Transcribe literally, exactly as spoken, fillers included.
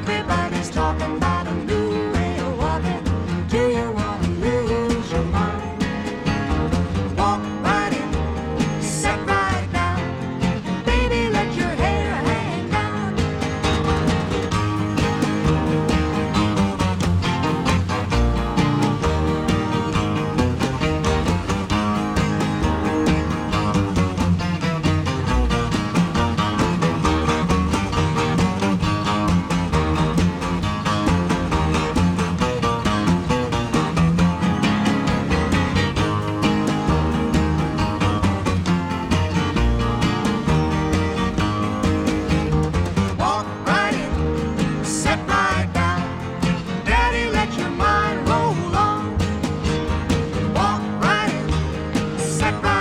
Everybody's talking about a new way of walking. Do you want to lose your mind? Walk right in, sit right down. Baby, let your hair hang down. Walk right in, sit right down. Daddy, let your mind roll on. Walk right in, sit right